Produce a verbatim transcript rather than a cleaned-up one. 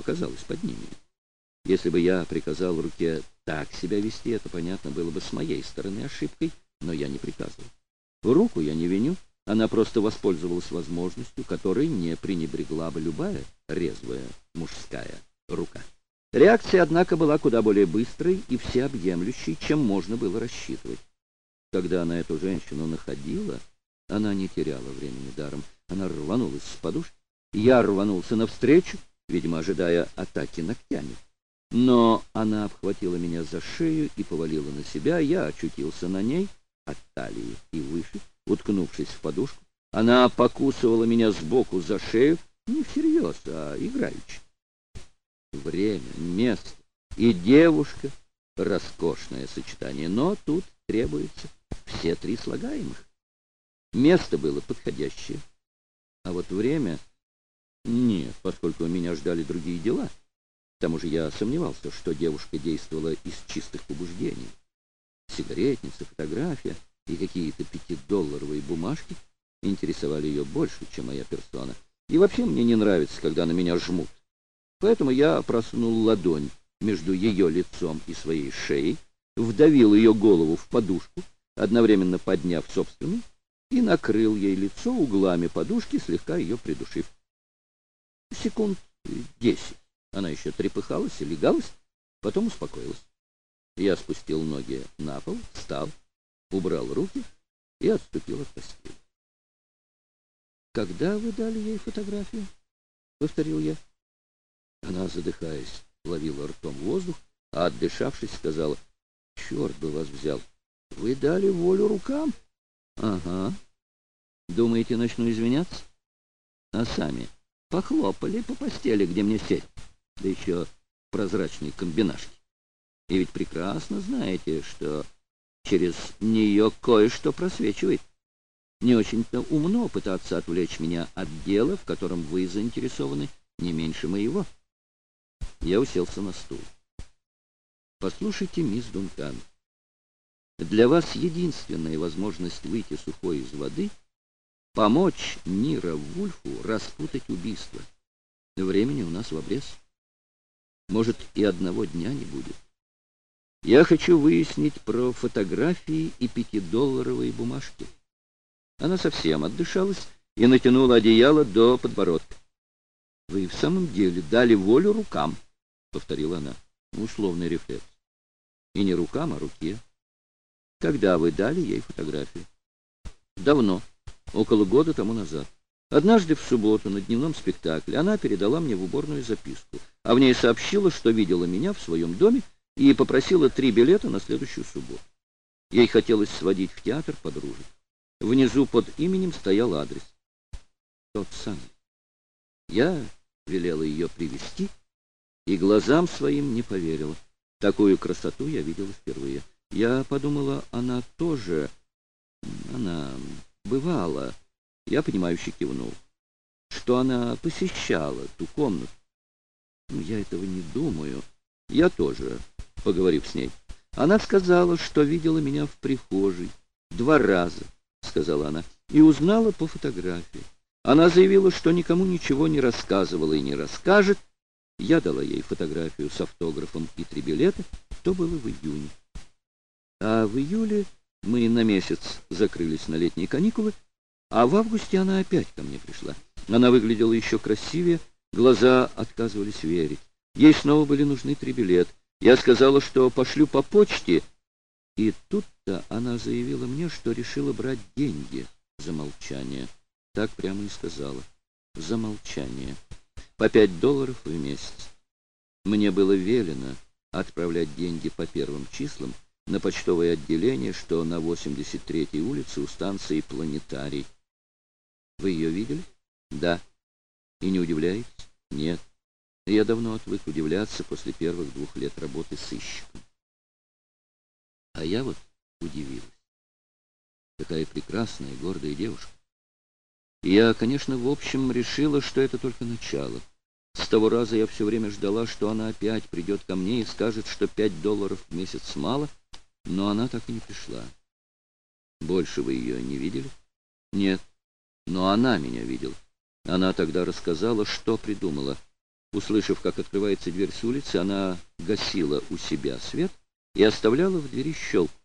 оказалась под ними. Если бы я приказал руке так себя вести, это, понятно, было бы с моей стороны ошибкой, но я не приказывал. Руку я не виню, она просто воспользовалась возможностью, которой не пренебрегла бы любая резвая мужская рука. Реакция, однако, была куда более быстрой и всеобъемлющей, чем можно было рассчитывать. Когда она эту женщину находила, она не теряла времени даром. Она рванулась с подушки, я рванулся навстречу, видимо, ожидая атаки ногтями. Но она обхватила меня за шею и повалила на себя, я очутился на ней, от талии и выше, уткнувшись в подушку. Она покусывала меня сбоку за шею, не всерьез, а играючи. Время, место и девушка — роскошное сочетание, но тут требуется все три слагаемых. Место было подходящее, а вот время — нет, поскольку меня ждали другие дела. К тому же я сомневался, что девушка действовала из чистых побуждений. Сигаретница, фотография и какие-то пятидолларовые бумажки интересовали ее больше, чем моя персона. И вообще мне не нравится, когда на меня жмут. Поэтому я просунул ладонь между ее лицом и своей шеей, вдавил ее голову в подушку, одновременно подняв собственную, и накрыл ей лицо углами подушки, слегка ее придушив. Секунд десять она еще трепыхалась и легалась, потом успокоилась. Я спустил ноги на пол, встал, убрал руки и отступил от постели. «Когда вы дали ей фотографию?» — повторил я. Она, задыхаясь, ловила ртом воздух, а, отдышавшись, сказала: «Черт бы вас взял! Вы дали волю рукам?» «Ага. Думаете, начну извиняться?» «А сами похлопали по постели, где мне сесть, да еще прозрачные комбинашки. И ведь прекрасно знаете, что через нее кое-что просвечивает. Не очень-то умно пытаться отвлечь меня от дела, в котором вы заинтересованы не меньше моего». Я уселся на стул. «Послушайте, мисс Дункан, для вас единственная возможность выйти сухой из воды — помочь Ниро Вульфу распутать убийство. Времени у нас в обрез. Может, и одного дня не будет. Я хочу выяснить про фотографии и пятидолларовые бумажки». Она совсем отдышалась и натянула одеяло до подбородка. «Вы в самом деле дали волю рукам», — повторила она. Условный рефлекс. И не рукам, а руке. «Когда вы дали ей фотографию?» «Давно, около года тому назад. Однажды в субботу на дневном спектакле она передала мне в уборную записку, а в ней сообщила, что видела меня в своем доме и попросила три билета на следующую субботу. Ей хотелось сводить в театр подружек. Внизу под именем стоял адрес. Тот самый. Я велела ее привезти, и глазам своим не поверила. Такую красоту я видела впервые. Я подумала, она тоже... Она бывала. Я, понимающе кивнул. Что она посещала ту комнату. Ну, я этого не думаю. Я тоже, поговорив с ней. Она сказала, что видела меня в прихожей. Два раза, сказала она, и узнала по фотографии. Она заявила, что никому ничего не рассказывала и не расскажет. Я дала ей фотографию с автографом и три билета. То было в июне. А в июле мы на месяц закрылись на летние каникулы, а в августе она опять ко мне пришла. Она выглядела еще красивее, глаза отказывались верить. Ей снова были нужны три билета. Я сказала, что пошлю по почте, и тут-то она заявила мне, что решила брать деньги за молчание. Так прямо и сказала. За молчание. По пять долларов в месяц. Мне было велено отправлять деньги по первым числам на почтовое отделение, что на восемьдесят третьей улице у станции «Планетарий». Вы ее видели? Да. И не удивляетесь? Нет. Я давно отвык удивляться после первых двух лет работы сыщиком. А я вот удивилась. Такая прекрасная, гордая девушка. И я, конечно, в общем решила, что это только начало. С того раза я все время ждала, что она опять придет ко мне и скажет, что пять долларов в месяц мало, но она так и не пришла. Больше вы ее не видели? Нет, но она меня видела. Она тогда рассказала, что придумала. Услышав, как открывается дверь с улицы, она гасила у себя свет и оставляла в двери щелку.